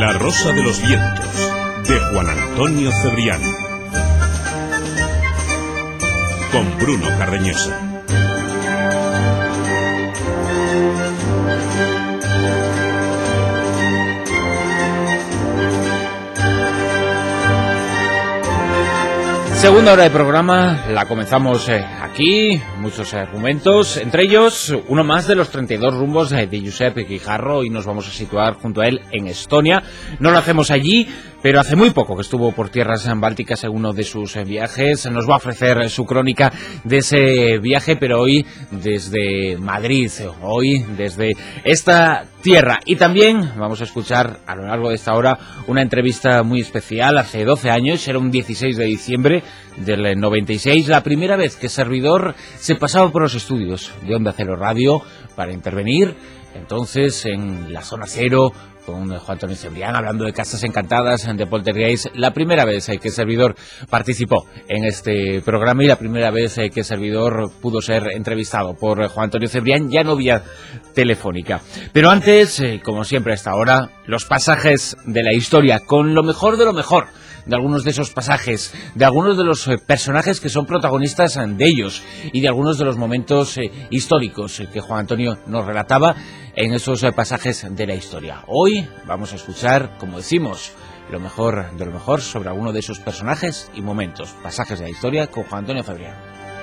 La Rosa de los Vientos, de Juan Antonio Cebrián, con Bruno Cardeñosa. Segunda hora de programa, la comenzamos aquí, muchos argumentos, entre ellos uno más de los 32 rumbos de Giuseppe Quijarro, y nos vamos a situar junto a él en Estonia. No lo hacemos allí, pero hace muy poco que estuvo por tierras bálticas en uno de sus viajes. Nos va a ofrecer su crónica de ese viaje, pero hoy desde Madrid, hoy desde esta tierra. Y también vamos a escuchar a lo largo de esta hora una entrevista muy especial. Hace 12 años, era un 16 de diciembre del 96, la primera vez que Servidor se pasaba por los estudios de Onda Cero Radio para intervenir entonces en la Zona Cero con Juan Antonio Cebrián, hablando de Casas Encantadas, de Poltergeist. La primera vez que Servidor participó en este programa y la primera vez que Servidor pudo ser entrevistado por Juan Antonio Cebrián, ya no vía telefónica. Pero antes, como siempre a esta hora, los pasajes de la historia, con lo mejor de lo mejor de algunos de esos pasajes, de algunos de los personajes que son protagonistas de ellos y de algunos de los momentos históricos que Juan Antonio nos relataba en esos pasajes de la historia. Hoy vamos a escuchar, como decimos, lo mejor de lo mejor sobre alguno de esos personajes y momentos, pasajes de la historia con Juan Antonio Cebrián.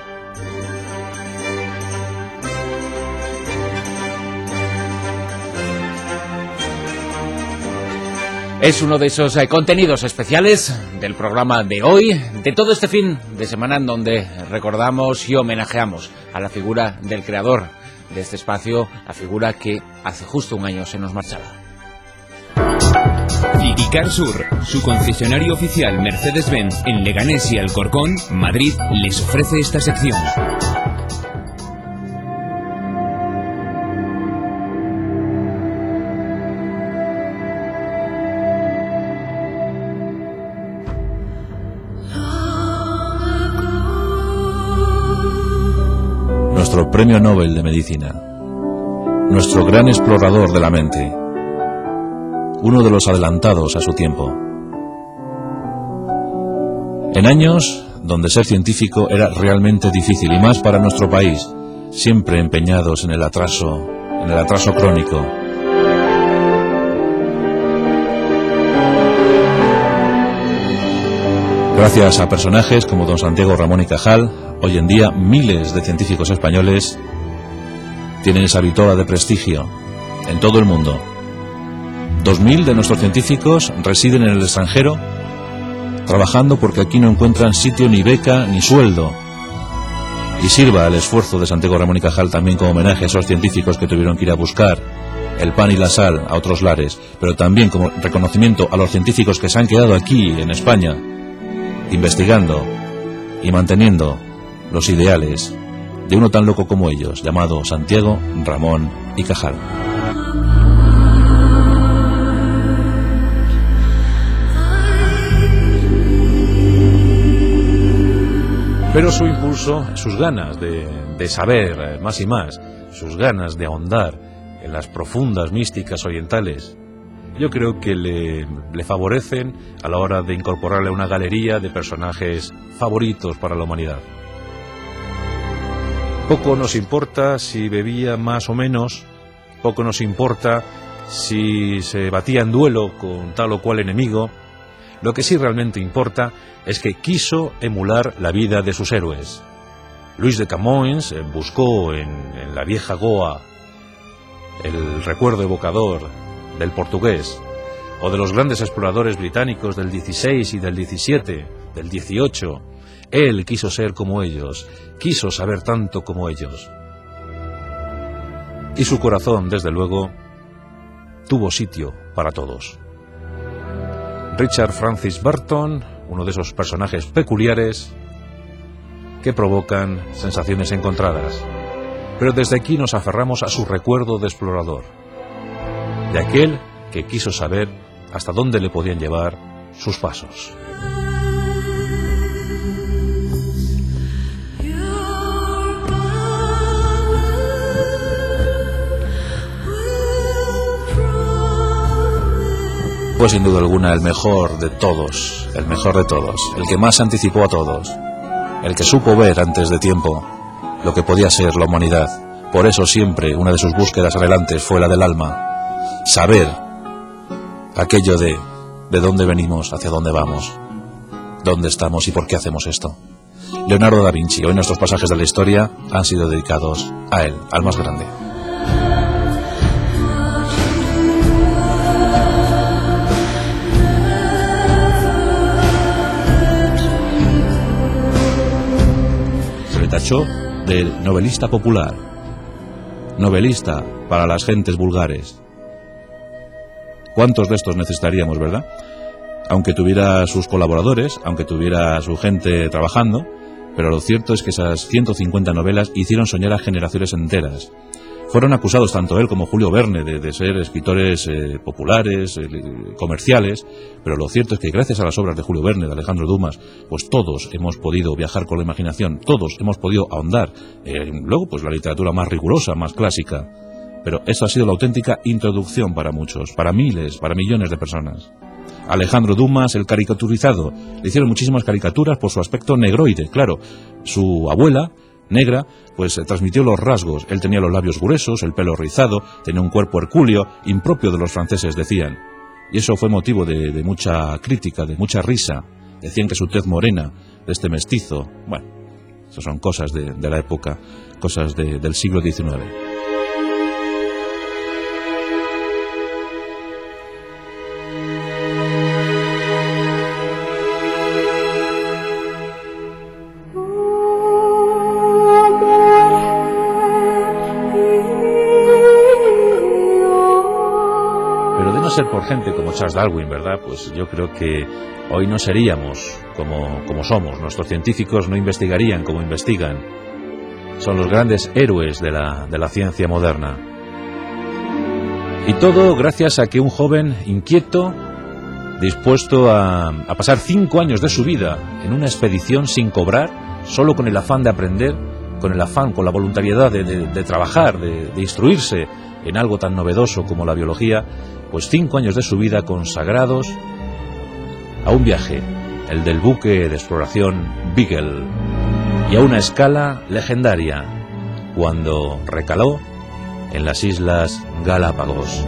Es uno de esos contenidos especiales del programa de hoy, de todo este fin de semana en donde recordamos y homenajeamos a la figura del creador de este espacio, la figura que hace justo un año se nos marchaba. Icar Sur, su concesionario oficial Mercedes-Benz en Leganés y Alcorcón, Madrid, les ofrece esta sección. Nuestro Premio Nobel de Medicina, nuestro gran explorador de la mente, uno de los adelantados a su tiempo. En años donde ser científico era realmente difícil, y más para nuestro país, siempre empeñados en el atraso crónico. Gracias a personajes como don Santiago Ramón y Cajal, hoy en día miles de científicos españoles tienen esa vitola de prestigio en todo el mundo. 2000 de nuestros científicos residen en el extranjero, trabajando porque aquí no encuentran sitio, ni beca, ni sueldo. Y sirva el esfuerzo de Santiago Ramón y Cajal también como homenaje a esos científicos que tuvieron que ir a buscar el pan y la sal a otros lares, pero también como reconocimiento a los científicos que se han quedado aquí en España, investigando y manteniendo los ideales de uno tan loco como ellos, llamado Santiago Ramón y Cajal. Pero su impulso, sus ganas de saber más y más, sus ganas de ahondar en las profundas místicas orientales, yo creo que le favorecen a la hora de incorporarle a una galería de personajes favoritos para la humanidad. Poco nos importa si bebía más o menos, poco nos importa si se batía en duelo con tal o cual enemigo. Lo que sí realmente importa es que quiso emular la vida de sus héroes. Luis de Camões buscó en la vieja Goa el recuerdo evocador del portugués, o de los grandes exploradores británicos del 16 y del 17, del 18. Él quiso ser como ellos, quiso saber tanto como ellos. Y su corazón, desde luego, tuvo sitio para todos. Richard Francis Burton, uno de esos personajes peculiares que provocan sensaciones encontradas. Pero desde aquí nos aferramos a su recuerdo de explorador, de aquel que quiso saber hasta dónde le podían llevar sus pasos. Fue sin duda alguna el mejor de todos, el que más se anticipó a todos, el que supo ver antes de tiempo lo que podía ser la humanidad. Por eso siempre una de sus búsquedas anhelantes fue la del alma, saber aquello de dónde venimos, hacia dónde vamos, dónde estamos y por qué hacemos esto. Leonardo da Vinci. Hoy nuestros pasajes de la historia han sido dedicados a él, al más grande. Se le tachó de novelista popular, novelista para las gentes vulgares. ¿Cuántos de estos necesitaríamos, verdad? Aunque tuviera sus colaboradores, aunque tuviera su gente trabajando, pero lo cierto es que esas 150 novelas hicieron soñar a generaciones enteras. Fueron acusados tanto él como Julio Verne de ser escritores populares, comerciales, pero lo cierto es que gracias a las obras de Julio Verne, de Alejandro Dumas, pues todos hemos podido viajar con la imaginación, todos hemos podido ahondar. Luego, pues la literatura más rigurosa, más clásica. Pero esa ha sido la auténtica introducción para muchos, para miles, para millones de personas. Alejandro Dumas, el caricaturizado. Le hicieron muchísimas caricaturas por su aspecto negroide. Claro, su abuela, negra, pues transmitió los rasgos. Él tenía los labios gruesos, el pelo rizado, tenía un cuerpo hercúleo, impropio de los franceses, decían. Y eso fue motivo de mucha crítica, de mucha risa. Decían que su tez morena, de este mestizo. Bueno, esas son cosas de la época, cosas del siglo XIX. Por gente como Charles Darwin, ¿verdad? Pues yo creo que hoy no seríamos como somos. Nuestros científicos no investigarían como investigan. Son los grandes héroes de la ciencia moderna. Y todo gracias a que un joven inquieto, dispuesto a pasar 5 años de su vida en una expedición sin cobrar, solo con el afán de aprender, con el afán, con la voluntariedad de trabajar, de instruirse en algo tan novedoso como la biología, pues 5 años de su vida consagrados a un viaje, el del buque de exploración Beagle, y a una escala legendaria, cuando recaló en las Islas Galápagos.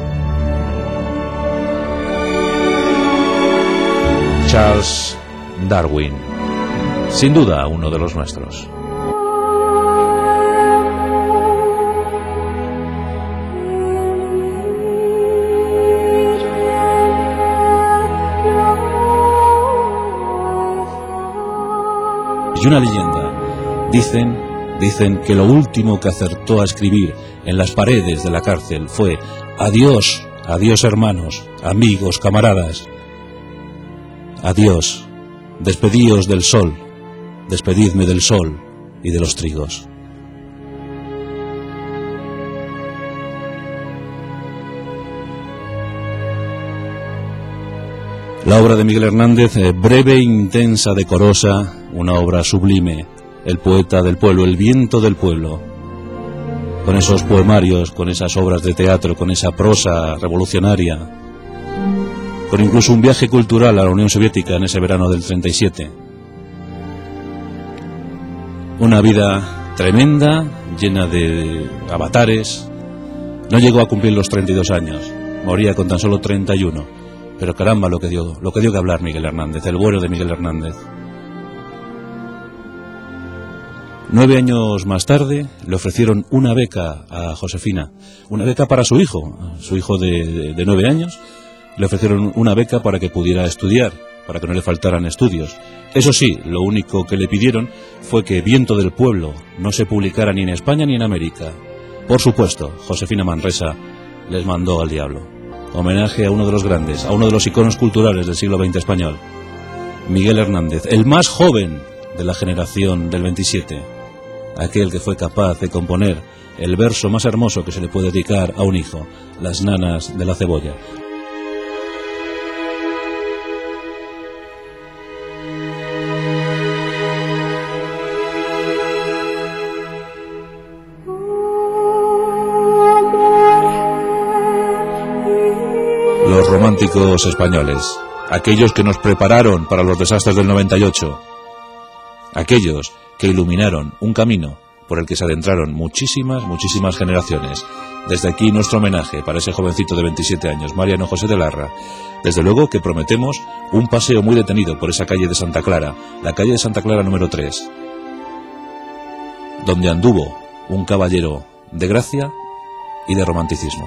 Charles Darwin, sin duda uno de los nuestros. Y una leyenda, dicen que lo último que acertó a escribir en las paredes de la cárcel fue: adiós, adiós hermanos, amigos, camaradas, adiós, despedíos del sol, despedidme del sol y de los trigos. La obra de Miguel Hernández, breve, intensa, decorosa, una obra sublime, el poeta del pueblo, el viento del pueblo, con esos poemarios, con esas obras de teatro, con esa prosa revolucionaria, con incluso un viaje cultural a la Unión Soviética en ese verano del 37. Una vida tremenda, llena de avatares. No llegó a cumplir los 32 años, moría con tan solo 31. Pero caramba lo que dio que hablar Miguel Hernández, el bueno de Miguel Hernández. 9 años más tarde le ofrecieron una beca a Josefina, una beca para su hijo de 9 años, le ofrecieron una beca para que pudiera estudiar, para que no le faltaran estudios. Eso sí, lo único que le pidieron fue que Viento del Pueblo no se publicara ni en España ni en América. Por supuesto, Josefina Manresa les mandó al diablo. Homenaje a uno de los grandes, a uno de los iconos culturales del siglo XX español, Miguel Hernández, el más joven de la generación del 27, aquel que fue capaz de componer el verso más hermoso que se le puede dedicar a un hijo, Las nanas de la cebolla. los románticos españoles, aquellos que nos prepararon para los desastres del 98, aquellos que iluminaron un camino por el que se adentraron muchísimas generaciones. Desde aquí nuestro homenaje para ese jovencito de 27 años, Mariano José de Larra. Desde luego que prometemos un paseo muy detenido por esa calle de Santa Clara, la calle de Santa Clara número 3, donde anduvo un caballero de gracia y de romanticismo.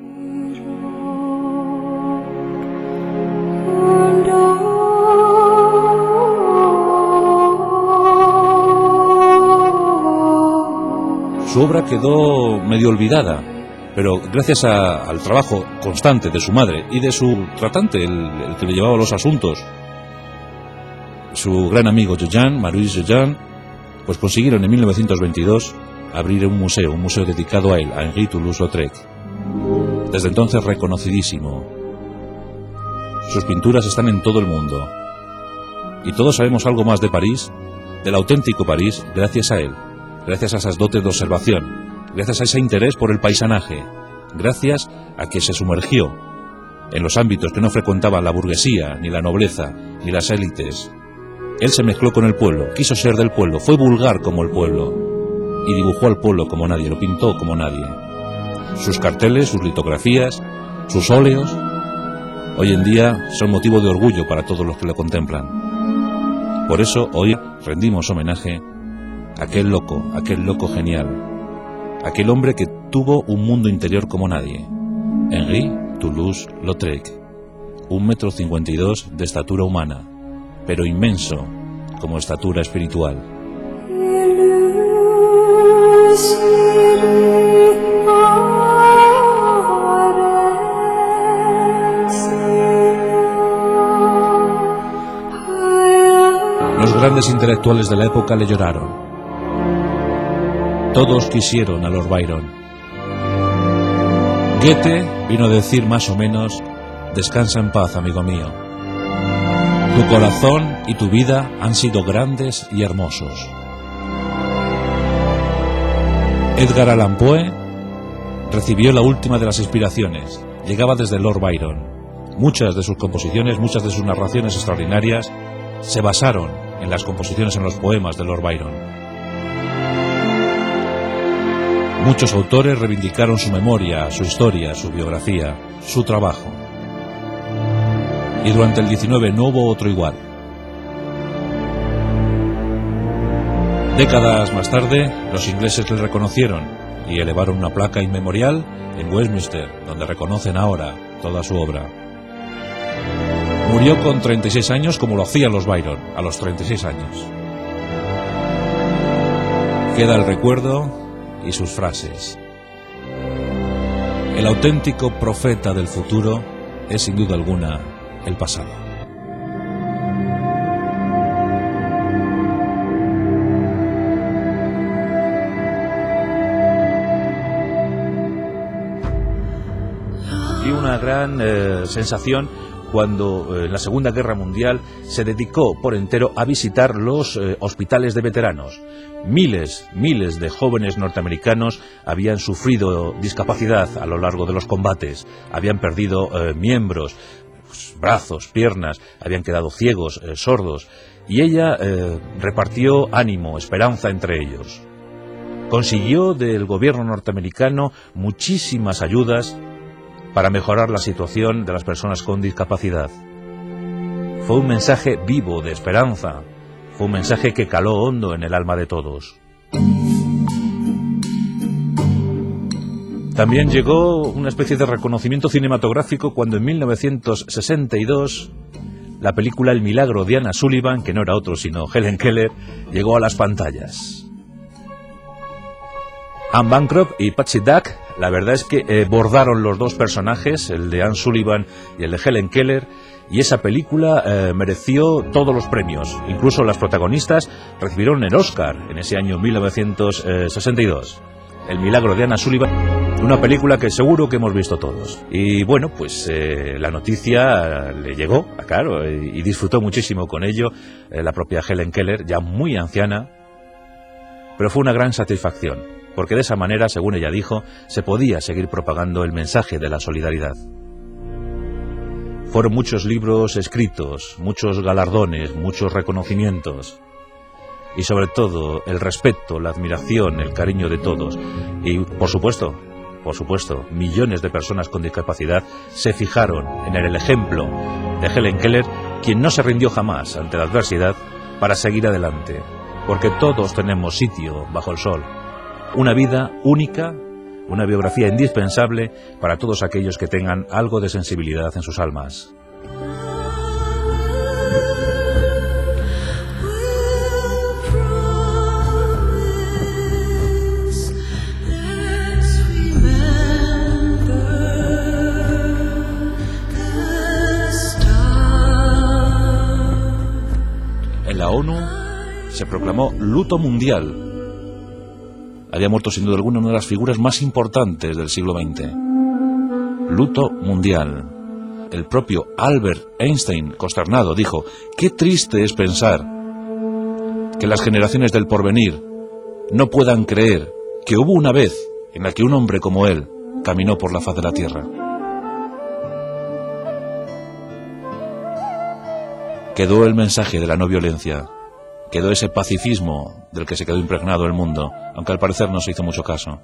Su obra quedó medio olvidada, pero gracias al trabajo constante de su madre y de su tratante, el que le llevaba los asuntos, su gran amigo Maurice Joyan, pues consiguieron en 1922 abrir un museo dedicado a él, a Henri Toulouse-Lautrec. Desde entonces reconocidísimo. Sus pinturas están en todo el mundo. Y todos sabemos algo más de París, del auténtico París, gracias a él. Gracias a esas dotes de observación, gracias a ese interés por el paisanaje, gracias a que se sumergió en los ámbitos que no frecuentaba la burguesía, ni la nobleza, ni las élites. Él se mezcló con el pueblo, quiso ser del pueblo, fue vulgar como el pueblo, y dibujó al pueblo como nadie, lo pintó como nadie. Sus carteles, sus litografías, sus óleos, hoy en día son motivo de orgullo para todos los que lo contemplan. Por eso hoy rendimos homenaje aquel loco genial, aquel hombre que tuvo un mundo interior como nadie, Henri Toulouse-Lautrec, 1,52 m de estatura humana, pero inmenso como estatura espiritual. Los grandes intelectuales de la época le lloraron. Todos quisieron a Lord Byron. Goethe vino a decir más o menos: descansa en paz, amigo mío. Tu corazón y tu vida han sido grandes y hermosos. Edgar Allan Poe recibió la última de las inspiraciones. Llegaba desde Lord Byron. Muchas de sus composiciones, muchas de sus narraciones extraordinarias se basaron en las composiciones, en los poemas de Lord Byron. Muchos autores reivindicaron su memoria, su historia, su biografía, su trabajo. Y durante el 19 no hubo otro igual. Décadas más tarde, los ingleses le reconocieron y elevaron una placa inmemorial en Westminster, donde reconocen ahora toda su obra. Murió con 36 años como lo hacían los Byron, a los 36 años. Queda el recuerdo y sus frases. El auténtico profeta del futuro es sin duda alguna el pasado. Y una gran sensación cuando en la Segunda Guerra Mundial se dedicó por entero a visitar los hospitales de veteranos. Miles de jóvenes norteamericanos habían sufrido discapacidad a lo largo de los combates, habían perdido miembros, brazos, piernas, habían quedado ciegos, sordos, y ella repartió ánimo, esperanza entre ellos. Consiguió del gobierno norteamericano muchísimas ayudas para mejorar la situación de las personas con discapacidad. Fue un mensaje vivo de esperanza, fue un mensaje que caló hondo en el alma de todos. También llegó una especie de reconocimiento cinematográfico cuando en 1962 la película El milagro de Anna Sullivan, que no era otro sino Helen Keller, llegó a las pantallas. Anne Bancroft y Patsy Duck, la verdad es que bordaron los dos personajes, el de Anne Sullivan y el de Helen Keller, y esa película mereció todos los premios. Incluso las protagonistas recibieron el Oscar en ese año 1962. El milagro de Anna Sullivan, una película que seguro que hemos visto todos. Y bueno, pues la noticia le llegó, claro, y disfrutó muchísimo con ello la propia Helen Keller, ya muy anciana, pero fue una gran satisfacción, porque de esa manera, según ella dijo, se podía seguir propagando el mensaje de la solidaridad. Fueron muchos libros escritos, muchos galardones, muchos reconocimientos. Y sobre todo, el respeto, la admiración, el cariño de todos. Y, por supuesto, millones de personas con discapacidad se fijaron en el ejemplo de Helen Keller, quien no se rindió jamás ante la adversidad para seguir adelante. Porque todos tenemos sitio bajo el sol. Una vida única, una biografía indispensable para todos aquellos que tengan algo de sensibilidad en sus almas. En la ONU se proclamó luto mundial. Había muerto sin duda alguna una de las figuras más importantes del siglo XX. Luto mundial. El propio Albert Einstein, consternado, dijo: «Qué triste es pensar que las generaciones del porvenir no puedan creer que hubo una vez en la que un hombre como él caminó por la faz de la Tierra». Quedó el mensaje de la no violencia, quedó ese pacifismo del que se quedó impregnado el mundo, aunque al parecer no se hizo mucho caso.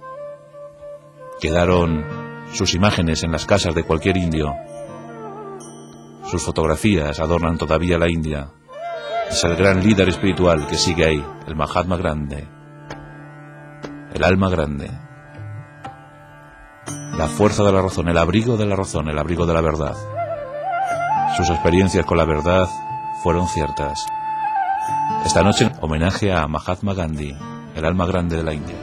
Quedaron sus imágenes en las casas de cualquier indio. Sus fotografías adornan todavía la India. Es el gran líder espiritual que sigue ahí, el Mahatma Grande, el alma grande, la fuerza de la razón, el abrigo de la razón, el abrigo de la verdad. Sus experiencias con la verdad fueron ciertas. Esta noche, homenaje a Mahatma Gandhi, el alma grande de la India.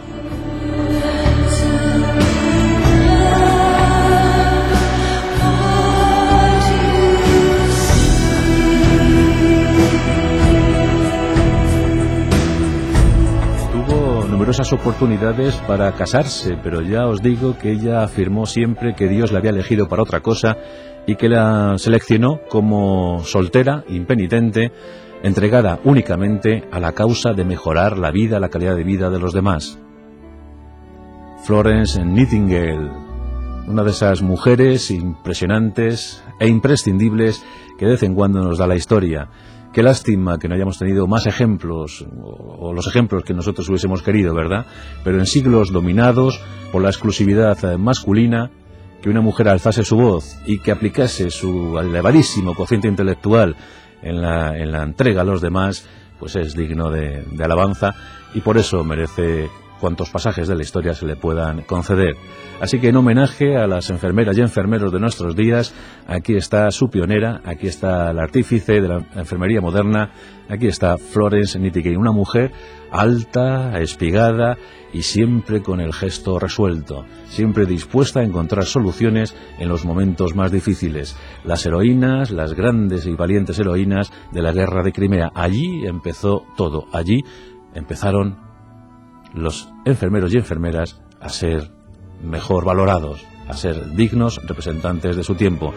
Tuvo numerosas oportunidades para casarse, pero ya os digo que ella afirmó siempre que Dios la había elegido para otra cosa y que la seleccionó como soltera, impenitente, entregada únicamente a la causa de mejorar la vida, la calidad de vida de los demás. Florence Nightingale, una de esas mujeres impresionantes e imprescindibles que de vez en cuando nos da la historia. Qué lástima que no hayamos tenido más ejemplos, o los ejemplos que nosotros hubiésemos querido, ¿verdad? Pero en siglos dominados por la exclusividad masculina, que una mujer alzase su voz y que aplicase su elevadísimo cociente intelectual en la entrega a los demás, pues es digno de alabanza, y por eso merece cuantos pasajes de la historia se le puedan conceder. Así que en homenaje a las enfermeras y enfermeros de nuestros días, aquí está su pionera, aquí está la artífice de la enfermería moderna, aquí está Florence Nightingale, una mujer alta, espigada y siempre con el gesto resuelto, siempre dispuesta a encontrar soluciones en los momentos más difíciles. Las heroínas, las grandes y valientes heroínas de la guerra de Crimea. Allí empezó todo, allí empezaron los enfermeros y enfermeras a ser mejor valorados, a ser dignos representantes de su tiempo.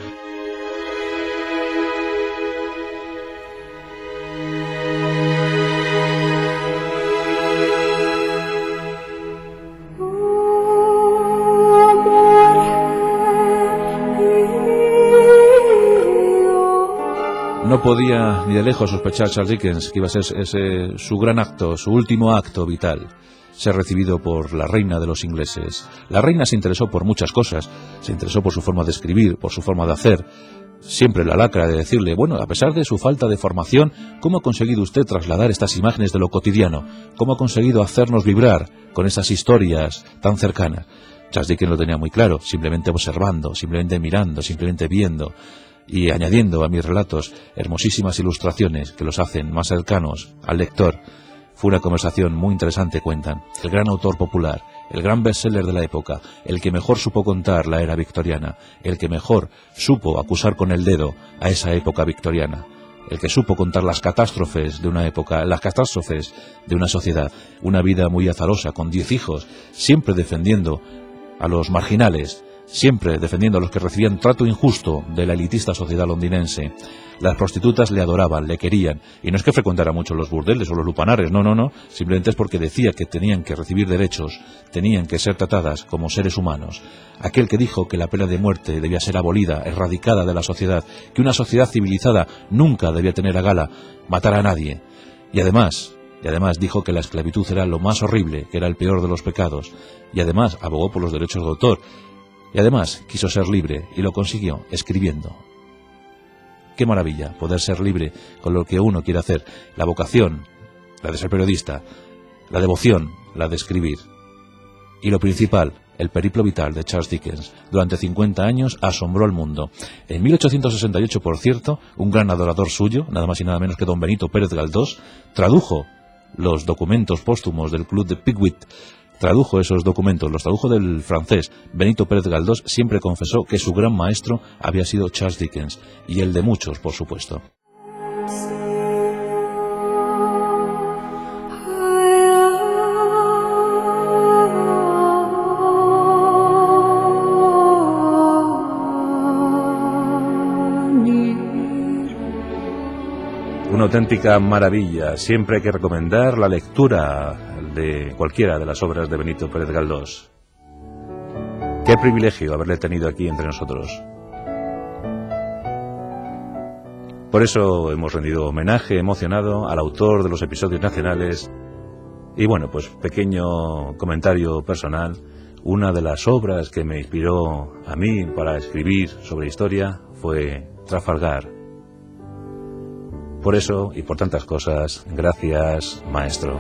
No podía ni de lejos sospechar Charles Dickens que iba a ser ese su gran acto, su último acto vital, ser recibido por la reina de los ingleses. La reina se interesó por muchas cosas, se interesó por su forma de escribir, por su forma de hacer. Siempre la lacra de decirle, bueno, a pesar de su falta de formación, ¿cómo ha conseguido usted trasladar estas imágenes de lo cotidiano? ¿Cómo ha conseguido hacernos vibrar con esas historias tan cercanas? Charles Dickens lo tenía muy claro, simplemente observando, simplemente mirando, simplemente viendo, y añadiendo a mis relatos hermosísimas ilustraciones que los hacen más cercanos al lector. Fue una conversación muy interesante, cuentan. El gran autor popular, el gran bestseller de la época, el que mejor supo contar la era victoriana, el que mejor supo acusar con el dedo a esa época victoriana, el que supo contar las catástrofes de una época, las catástrofes de una sociedad, una vida muy azarosa, con 10 hijos, siempre defendiendo a los marginales, siempre defendiendo a los que recibían trato injusto de la elitista sociedad londinense. Las prostitutas le adoraban, le querían, y no es que frecuentara mucho los burdeles o los lupanares, no, simplemente es porque decía que tenían que recibir derechos, tenían que ser tratadas como seres humanos. Aquel que dijo que la pena de muerte debía ser abolida, erradicada de la sociedad, que una sociedad civilizada nunca debía tener a gala matar a nadie. Y además dijo que la esclavitud era lo más horrible, que era el peor de los pecados, y además abogó por los derechos de autor, y además quiso ser libre, y lo consiguió escribiendo. Qué maravilla poder ser libre con lo que uno quiere hacer. La vocación, la de ser periodista, la devoción, la de escribir. Y lo principal, el periplo vital de Charles Dickens. Durante 50 años asombró al mundo. En 1868, por cierto, un gran adorador suyo, nada más y nada menos que don Benito Pérez Galdós, tradujo los documentos póstumos del Club de Pickwick. Tradujo esos documentos, los tradujo del francés. Benito Pérez Galdós siempre confesó que su gran maestro había sido Charles Dickens, y el de muchos, por supuesto. Una auténtica maravilla. Siempre hay que recomendar la lectura de cualquiera de las obras de Benito Pérez Galdós. Qué privilegio haberle tenido aquí entre nosotros. Por eso hemos rendido homenaje emocionado al autor de los episodios nacionales. Y bueno, pues pequeño comentario personal. Una de las obras que me inspiró a mí para escribir sobre historia fue Trafalgar. Por eso y por tantas cosas, gracias, maestro.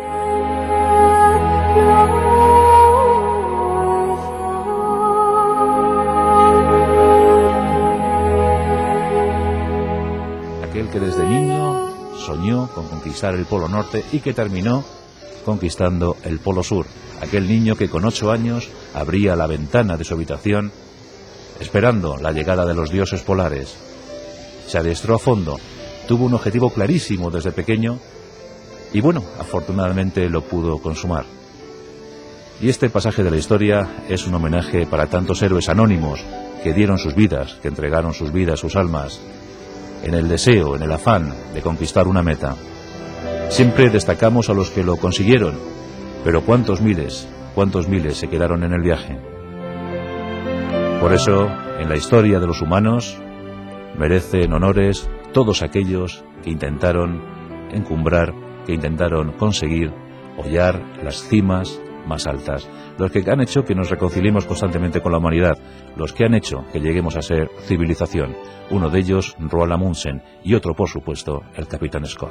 Aquel que desde niño soñó con conquistar el Polo Norte y que terminó conquistando el Polo Sur. Aquel niño que con 8 años abría la ventana de su habitación esperando la llegada de los dioses polares. Se adestró a fondo. Tuvo un objetivo clarísimo desde pequeño y bueno, afortunadamente lo pudo consumar. Y este pasaje de la historia es un homenaje para tantos héroes anónimos que dieron sus vidas, que entregaron sus vidas, sus almas, en el deseo, en el afán de conquistar una meta. Siempre destacamos a los que lo consiguieron, pero cuántos miles se quedaron en el viaje. Por eso, en la historia de los humanos, merecen honores todos aquellos que intentaron encumbrar, que intentaron conseguir hollar las cimas más altas, los que han hecho que nos reconciliemos constantemente con la humanidad, los que han hecho que lleguemos a ser civilización. Uno de ellos, Roald Amundsen, y otro, por supuesto, el Capitán Scott.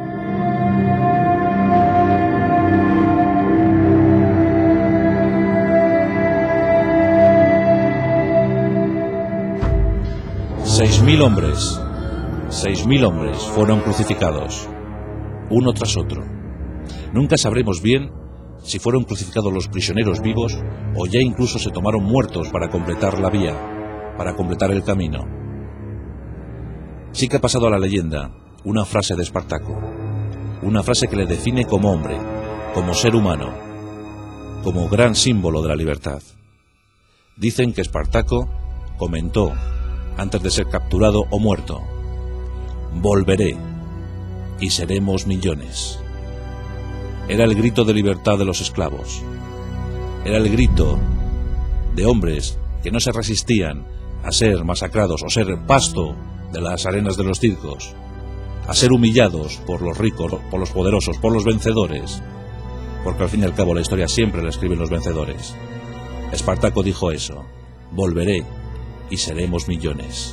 Seis mil hombres fueron crucificados, uno tras otro. Nunca sabremos bien si fueron crucificados los prisioneros vivos o ya incluso se tomaron muertos para completar la vía, para completar el camino. Sí que ha pasado a la leyenda una frase de Espartaco, una frase que le define como hombre, como ser humano, como gran símbolo de la libertad. Dicen que Espartaco comentó antes de ser capturado o muerto: volveré y seremos millones. Era el grito de libertad de los esclavos. Era el grito de hombres que no se resistían a ser masacrados o ser pasto de las arenas de los circos, a ser humillados por los ricos, por los poderosos, por los vencedores, porque al fin y al cabo la historia siempre la escriben los vencedores. Espartaco dijo eso: volveré y seremos millones.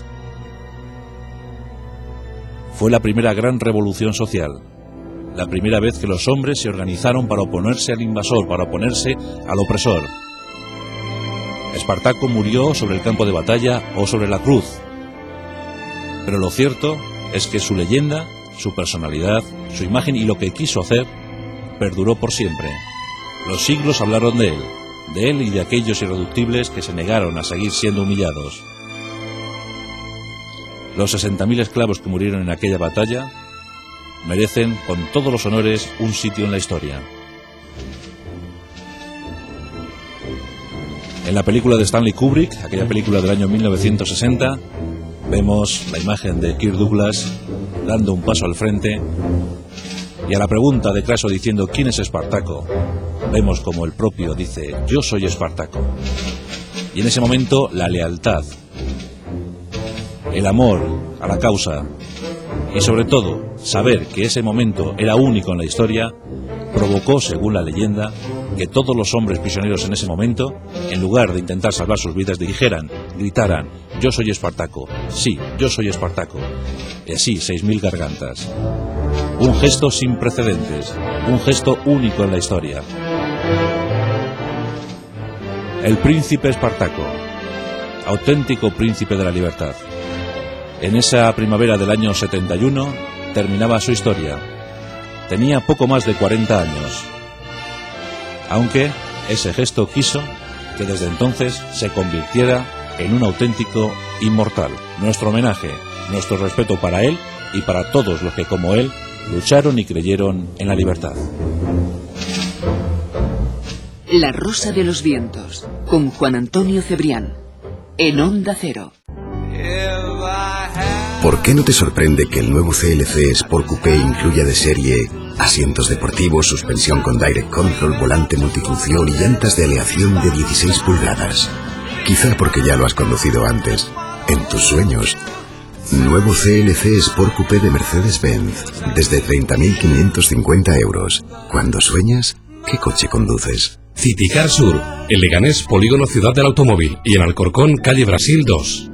Fue la primera gran revolución social, la primera vez que los hombres se organizaron para oponerse al invasor, para oponerse al opresor. Espartaco murió sobre el campo de batalla o sobre la cruz, pero lo cierto es que su leyenda, su personalidad, su imagen y lo que quiso hacer perduró por siempre. Los siglos hablaron de él y de aquellos irreductibles que se negaron a seguir siendo humillados. Los 60.000 esclavos que murieron en aquella batalla merecen con todos los honores un sitio en la historia. En la película de Stanley Kubrick, aquella película del año 1960, vemos la imagen de Kirk Douglas dando un paso al frente, y a la pregunta de Craso diciendo ¿quién es Espartaco?, vemos como el propio dice yo soy Espartaco. Y en ese momento la lealtad, el amor a la causa y sobre todo saber que ese momento era único en la historia provocó, según la leyenda, que todos los hombres prisioneros en ese momento, en lugar de intentar salvar sus vidas, gritaran yo soy Espartaco, sí, yo soy Espartaco. Y así 6.000 gargantas. Un gesto sin precedentes, un gesto único en la historia. El príncipe Espartaco, auténtico príncipe de la libertad. En esa primavera del año 71 terminaba su historia. Tenía poco más de 40 años. Aunque ese gesto quiso que desde entonces se convirtiera en un auténtico inmortal. Nuestro homenaje, nuestro respeto para él y para todos los que como él lucharon y creyeron en la libertad. La Rosa de los Vientos, con Juan Antonio Cebrián, en Onda Cero. ¿Por qué no te sorprende que el nuevo CLC Sport Coupé incluya de serie asientos deportivos, suspensión con Direct Control, volante multifunción y llantas de aleación de 16 pulgadas? Quizá porque ya lo has conducido antes, en tus sueños. Nuevo CLC Sport Coupé de Mercedes-Benz, desde 30.550 euros. Cuando sueñas, ¿qué coche conduces? Citicar Sur, en Leganés, Polígono Ciudad del Automóvil, y en Alcorcón, calle Brasil 2.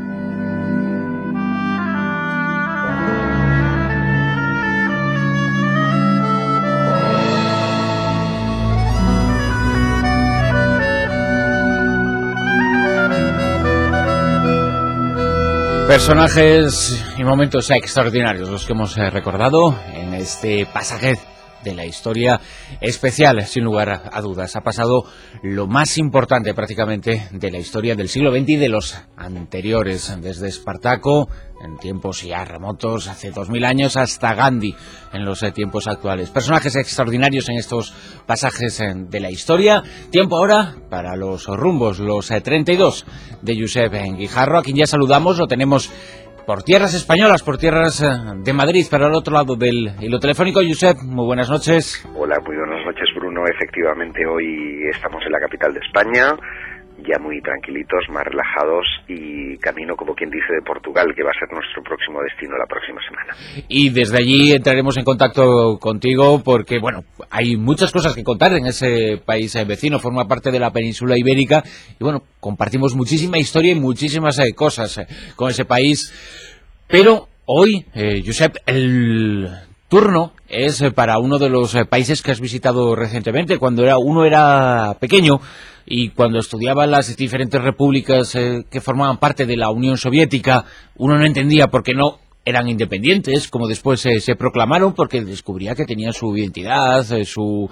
Personajes y momentos extraordinarios los que hemos recordado en este pasaje de la historia especial, sin lugar a dudas. Ha pasado lo más importante prácticamente de la historia del siglo XX y de los anteriores, desde Espartaco en tiempos ya remotos, hace 2000 años, hasta Gandhi en los tiempos actuales. Personajes extraordinarios en estos pasajes de la historia. Tiempo ahora para los rumbos, los 32 de Josep Guijarro, a quien ya saludamos. Lo tenemos por tierras españolas, por tierras de Madrid, pero al otro lado del hilo telefónico. Josep, muy buenas noches. Hola, muy buenas noches, Bruno. Efectivamente, hoy estamos en la capital de España, ya muy tranquilitos, más relajados y camino, como quien dice, de Portugal, que va a ser nuestro próximo destino la próxima semana. Y desde allí entraremos en contacto contigo porque, bueno, hay muchas cosas que contar en ese país vecino, forma parte de la península ibérica y, bueno, compartimos muchísima historia y muchísimas cosas con ese país. Pero hoy, Josep, el turno es para uno de los países que has visitado recientemente, cuando uno era pequeño y cuando estudiaba las diferentes repúblicas que formaban parte de la Unión Soviética. Uno no entendía por qué no eran independientes, como después se proclamaron, porque descubría que tenían su identidad, su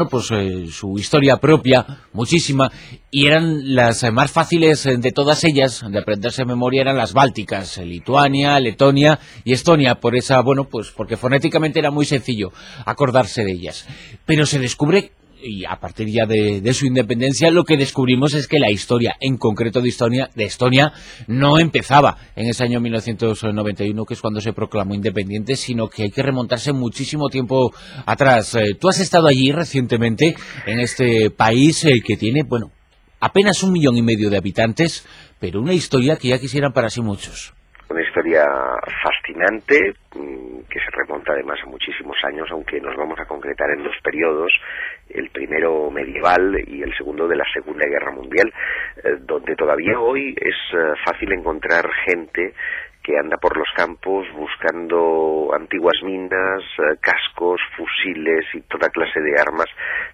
historia propia, muchísima, y eran las más fáciles de todas ellas de aprenderse de memoria, eran las bálticas, Lituania, Letonia y Estonia, por esa, bueno, pues porque fonéticamente era muy sencillo acordarse de ellas. Pero se descubre, y a partir ya de su independencia, lo que descubrimos es que la historia, en concreto de Estonia, no empezaba en ese año 1991, que es cuando se proclamó independiente, sino que hay que remontarse muchísimo tiempo atrás. Tú has estado allí recientemente, en este país que tiene, bueno, apenas 1,5 millones de habitantes, pero una historia que ya quisieran para sí muchos. Una historia fascinante, que se remonta además a muchísimos años, aunque nos vamos a concretar en 2 periodos, el primero medieval y el segundo de la Segunda Guerra Mundial, donde todavía hoy es fácil encontrar gente que anda por los campos buscando antiguas minas, cascos, fusiles y toda clase de armas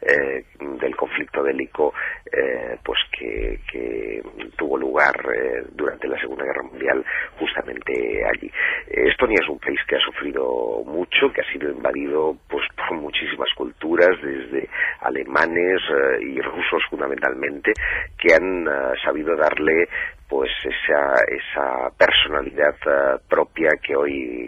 del conflicto bélico pues que tuvo lugar durante la Segunda Guerra Mundial justamente allí. Estonia es un país que ha sufrido mucho, que ha sido invadido pues por muchísimas culturas, desde alemanes y rusos fundamentalmente, que han sabido darle pues esa personalidad propia que hoy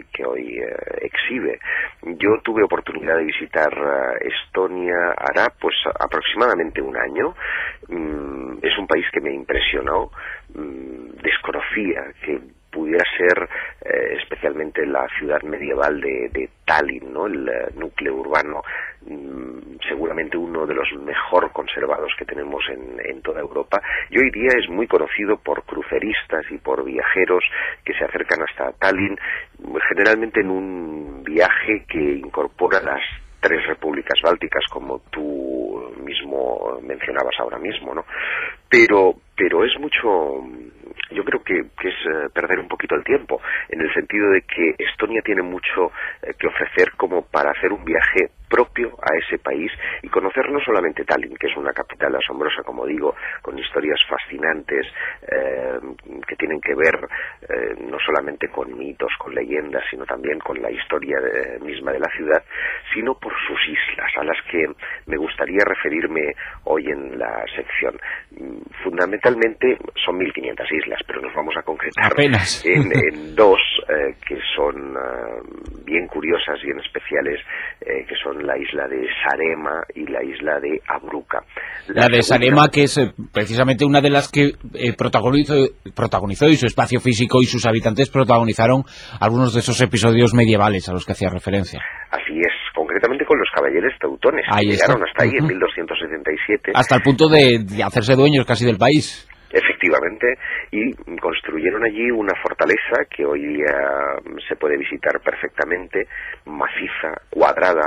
exhibe. Yo tuve oportunidad de visitar Estonia hará pues aproximadamente un año. es un país que me impresionó. Desconocía que pudiera ser especialmente la ciudad medieval de Tallinn, ¿no? El núcleo urbano, seguramente uno de los mejor conservados que tenemos en toda Europa, y hoy día es muy conocido por cruceristas y por viajeros que se acercan hasta Tallinn, generalmente en un viaje que incorpora las 3 repúblicas bálticas, como tú mismo mencionabas ahora mismo, ¿no? Pero es mucho, yo creo que es perder un poquito el tiempo, en el sentido de que Estonia tiene mucho que ofrecer como para hacer un viaje propio a ese país y conocer no solamente Tallinn, que es una capital asombrosa, como digo, con historias fascinantes que tienen que ver no solamente con mitos, con leyendas, sino también con la historia misma de la ciudad, sino por sus islas, a las que me gustaría referirme hoy en la sección. Fundamentalmente son 1.500 islas, pero nos vamos a concretar apenas en 2 que son bien curiosas, bien especiales, que son la isla de Saaremaa y la isla de Abruca. La de Saaremaa, que es precisamente una de las que protagonizó, y su espacio físico y sus habitantes protagonizaron algunos de esos episodios medievales a los que hacía referencia. Así es, concretamente con los caballeros teutones, que llegaron hasta ahí en 1277. Hasta el punto de hacerse dueños casi del país. Efectivamente, y construyeron allí una fortaleza que hoy día se puede visitar perfectamente, maciza, cuadrada,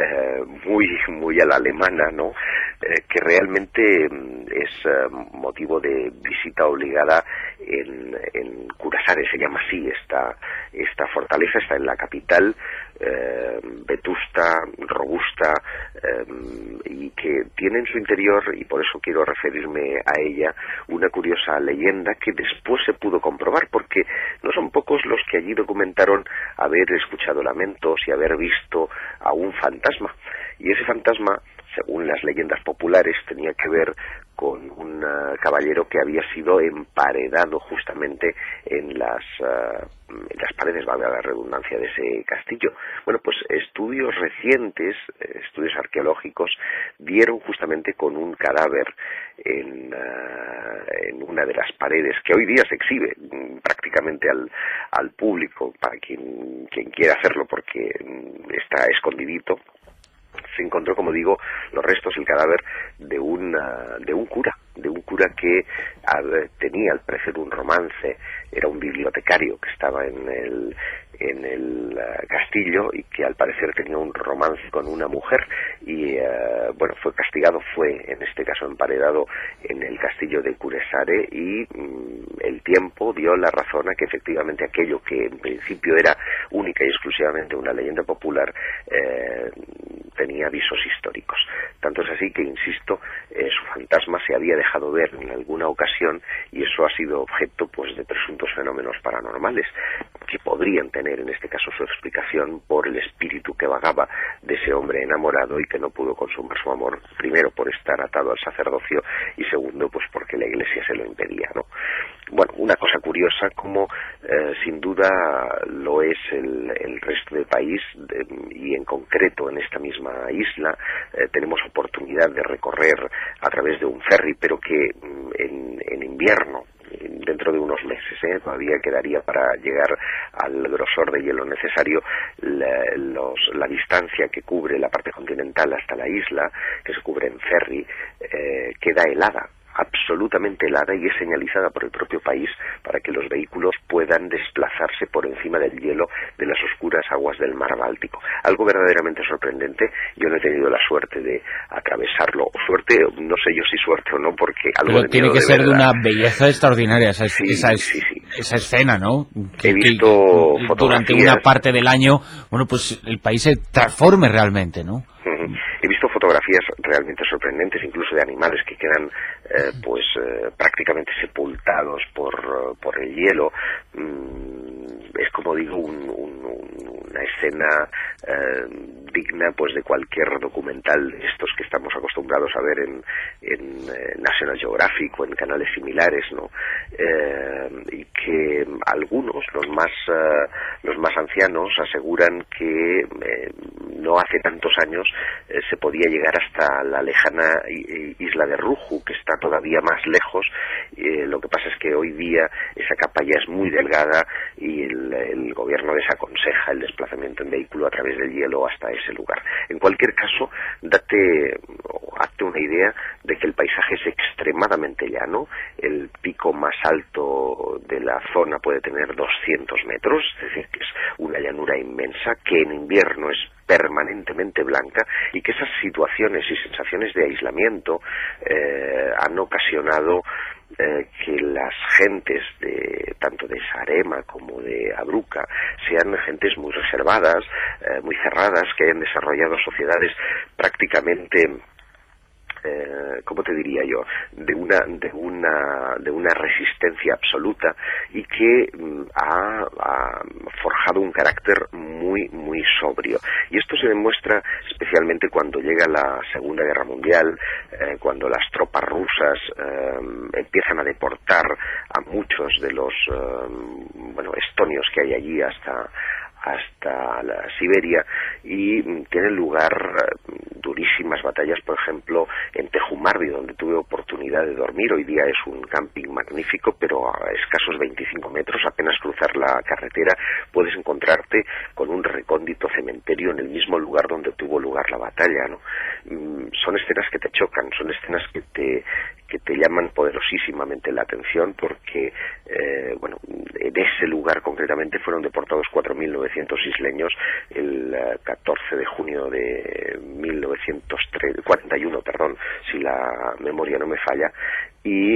muy a la alemana, ¿no? Que realmente es motivo de visita obligada en Kuressaare, se llama así esta fortaleza, está en la capital, vetusta, robusta, y que tiene en su interior, y por eso quiero referirme a ella, una curiosa leyenda que después se pudo comprobar, porque no son pocos los que allí documentaron haber escuchado lamentos y haber visto a un fantasma. Y ese fantasma, según las leyendas populares, tenía que ver con un caballero que había sido emparedado justamente en las paredes, valga la redundancia, de ese castillo. Bueno, pues estudios recientes, estudios arqueológicos, dieron justamente con un cadáver en una de las paredes, que hoy día se exhibe prácticamente al público, para quien quiera hacerlo, porque está escondidito. Se encontró, como digo, los restos, el cadáver de un cura que tenía al parecer un romance, era un bibliotecario que estaba en el castillo y que al parecer tenía un romance con una mujer y bueno, fue castigado, fue en este caso emparedado en el castillo de Kuressaare y el tiempo dio la razón a que efectivamente aquello que en principio era única y exclusivamente una leyenda popular tenía visos históricos. Tanto es así que, insisto, su fantasma se había dejado ver en alguna ocasión y eso ha sido objeto pues de presuntos fenómenos paranormales que podrían tener en este caso su explicación por el espíritu que vagaba de ese hombre enamorado y que no pudo consumar su amor, primero por estar atado al sacerdocio y segundo pues porque la Iglesia se lo impedía, ¿no? Bueno, una cosa curiosa como sin duda lo es el resto del país y en concreto en esta misma isla tenemos oportunidad de recorrer a través de un ferry, pero que en invierno, dentro de unos meses, todavía quedaría para llegar al grosor de hielo necesario. La distancia que cubre la parte continental hasta la isla, que se cubre en ferry, queda helada, absolutamente helada, y es señalizada por el propio país para que los vehículos puedan desplazarse por encima del hielo de las oscuras aguas del mar Báltico. Algo verdaderamente sorprendente. Yo no he tenido la suerte de atravesarlo. Suerte, no sé yo si suerte o no, porque algo pero de tiene miedo que de ser verdad. De una belleza extraordinaria esa escena, ¿no? He visto que fotografías. durante una parte del año, bueno, pues el país se transforme realmente, ¿no? He visto fotografías realmente sorprendentes, incluso de animales que quedan prácticamente sepultados por el hielo. Es, como digo, una escena digna pues de cualquier documental de estos que estamos acostumbrados a ver en National Geographic o en canales similares, ¿no? Y que algunos, los más ancianos, aseguran que no hace tantos años se podía llegar hasta la lejana isla de Ruju, que está todavía más lejos. Lo que pasa es que hoy día esa capa ya es muy delgada y el gobierno desaconseja el desplazamiento en vehículo a través del hielo hasta ese lugar. En cualquier caso, hazte una idea de que el paisaje es extremadamente llano. El pico más alto de la zona puede tener 200 metros, es decir, que es una llanura inmensa, que en invierno es permanentemente blanca, y que esas situaciones y sensaciones de aislamiento han ocasionado que las gentes tanto de Saaremaa como de Abruca sean gentes muy reservadas, muy cerradas, que hayan desarrollado sociedades prácticamente, ¿cómo te diría yo?, de una resistencia absoluta, y que ha forjado un carácter muy muy sobrio. Y esto se demuestra especialmente cuando llega la Segunda Guerra Mundial, cuando las tropas rusas empiezan a deportar a muchos de los estonios que hay allí hasta la Siberia, y tienen lugar durísimas batallas, por ejemplo, en Tejumarvi, donde tuve oportunidad de dormir. Hoy día es un camping magnífico, pero a escasos 25 metros, apenas cruzar la carretera, puedes encontrarte con un recóndito cementerio en el mismo lugar donde tuvo lugar la batalla, ¿no? Son escenas que te chocan, son escenas que te llaman poderosísimamente la atención, porque en ese lugar concretamente fueron deportados 4.900 isleños el 14 de junio de 1941, si la memoria no me falla. Y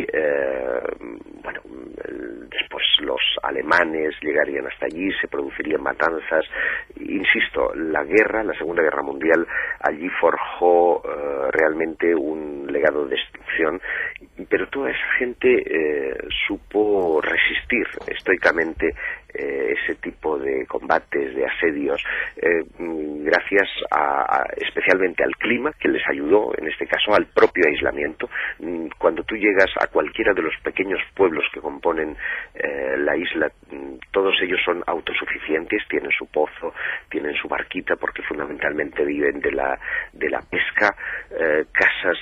después los alemanes llegarían hasta allí, se producirían matanzas. Insisto, la Segunda Guerra Mundial allí forjó realmente un legado de destrucción, pero toda esa gente supo resistir estoicamente ese tipo de combates, de asedios, gracias especialmente al clima, que les ayudó, en este caso al propio aislamiento. Cuando tú llegas a cualquiera de los pequeños pueblos que componen la isla, todos ellos son autosuficientes, tienen su pozo, tienen su barquita, porque fundamentalmente viven de la pesca, casas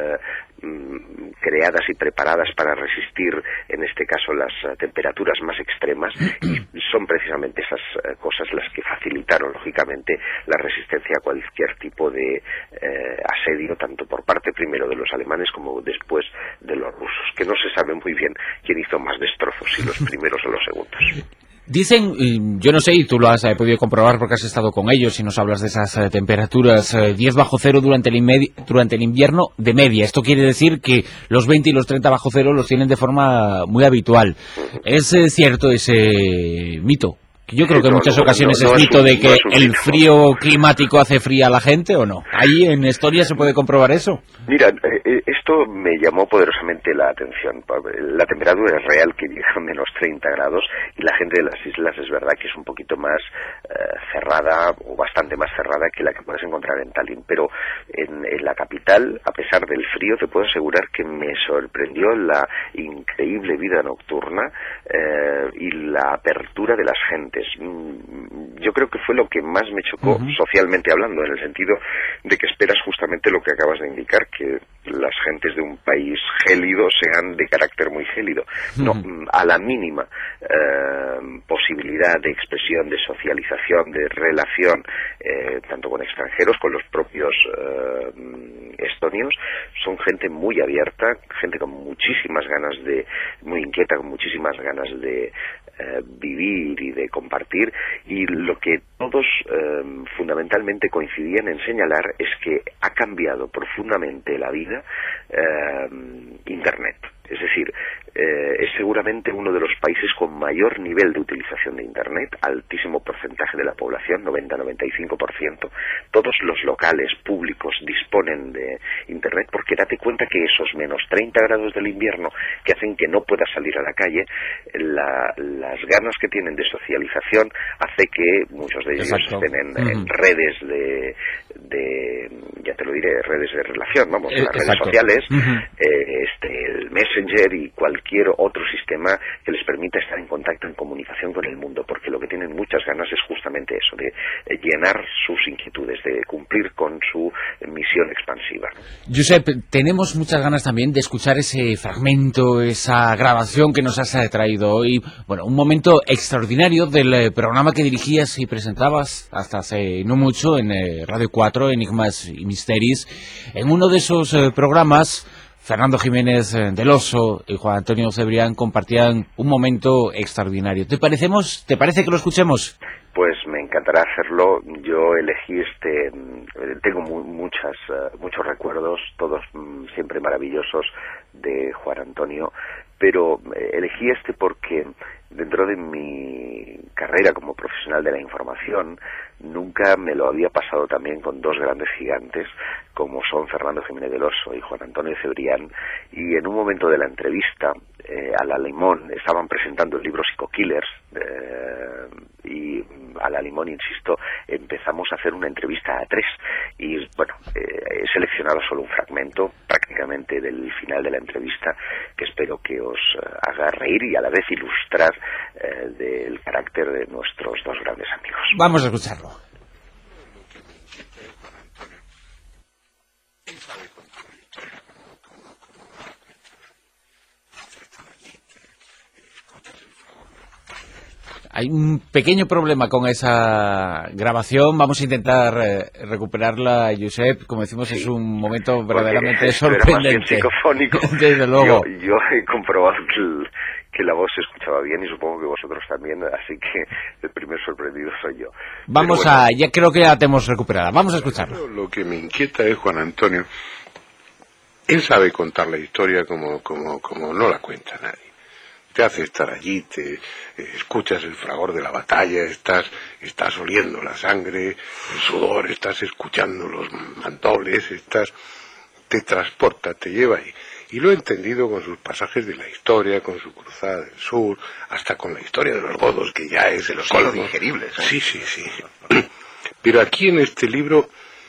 creadas y preparadas para resistir, en este caso, las temperaturas más extremas, y son precisamente esas cosas las que facilitaron, lógicamente, la resistencia a cualquier tipo de asedio, tanto por parte primero de los alemanes como después de los rusos, que no se sabe muy bien quién hizo más destrozos, si los primeros o los segundos. Dicen, yo no sé, y tú lo has podido comprobar porque has estado con ellos y nos hablas de esas temperaturas, 10 bajo cero durante el invierno de media. Esto quiere decir que los 20 y los 30 bajo cero los tienen de forma muy habitual. ¿Es cierto ese mito? Yo creo que en muchas ocasiones es mito de que el frío climático hace fría a la gente, ¿o no? ¿Ahí en Estonia se puede comprobar eso? Mira, esto me llamó poderosamente la atención. La temperatura es real, que llega a menos 30 grados, y la gente de las islas es verdad que es un poquito más cerrada, o bastante más cerrada que la que puedes encontrar en Tallinn. Pero en la capital, a pesar del frío, te puedo asegurar que me sorprendió la increíble vida nocturna y la apertura de las gentes. Yo creo que fue lo que más me chocó socialmente hablando, en el sentido de que esperas justamente lo que acabas de indicar, que las gentes de un país gélido sean de carácter muy gélido. No, a la mínima posibilidad de expresión, de socialización, de relación, tanto con extranjeros, con los propios estonios, son gente muy abierta, gente con muchísimas ganas muy inquieta, con muchísimas ganas de vivir y de compartir, y lo que todos fundamentalmente coincidían en señalar es que ha cambiado profundamente la vida Internet. Es decir, es seguramente uno de los países con mayor nivel de utilización de Internet, altísimo porcentaje de la población, 90-95%. Todos los locales públicos disponen de Internet, porque date cuenta que esos menos 30 grados del invierno, que hacen que no puedas salir a la calle, las ganas que tienen de socialización hace que muchos de ellos estén en redes ya te lo diré, redes de relación, las redes sociales, el Messenger, Messenger y cualquier otro sistema que les permita estar en contacto, en comunicación con el mundo, porque lo que tienen muchas ganas es justamente eso, de llenar sus inquietudes, de cumplir con su misión expansiva. Josep, tenemos muchas ganas también de escuchar ese fragmento, esa grabación que nos has traído hoy. Bueno, un momento extraordinario del programa que dirigías y presentabas hasta hace no mucho en Radio 4, Enigmas y Misteris. En uno de esos programas, Fernando Jiménez del Oso y Juan Antonio Cebrián compartían un momento extraordinario. ¿Te parece que lo escuchemos? Pues me encantará hacerlo. Yo elegí tengo muchos recuerdos, todos siempre maravillosos, de Juan Antonio, pero elegí porque dentro de mi carrera como profesional de la información nunca me lo había pasado también con dos grandes gigantes como son Fernando Jiménez del Oso y Juan Antonio Cebrián, y en un momento de la entrevista a la Limón estaban presentando el libro Psico-Killers, y a la Limón, insisto, empezamos a hacer una entrevista a tres, y bueno, he seleccionado solo un fragmento prácticamente del final de la entrevista que espero que os haga reír y a la vez ilustrar del carácter de nuestros dos grandes amigos. Vamos a escucharlo. Hay un pequeño problema con esa grabación. Vamos a intentar recuperarla, Josep. Como decimos, sí, es un momento verdaderamente sorprendente. Era más bien psicofónico. Desde luego. Yo he comprobado que la voz se escuchaba bien y supongo que vosotros también, así que el primer sorprendido soy yo. Vamos ya creo que ya la tenemos recuperada. Vamos a escucharlo. Lo que me inquieta es Juan Antonio. Él sabe contar la historia como no la cuenta nadie. Te hace estar allí, te escuchas el fragor de la batalla, estás oliendo la sangre, el sudor, estás escuchando los mandobles, te transporta, te lleva ahí. Y lo he entendido con sus pasajes de la historia, con su cruzada del sur, hasta con la historia de los godos, que ya es el colmo. Ingeribles, ¿eh? Sí. Pero aquí en este libro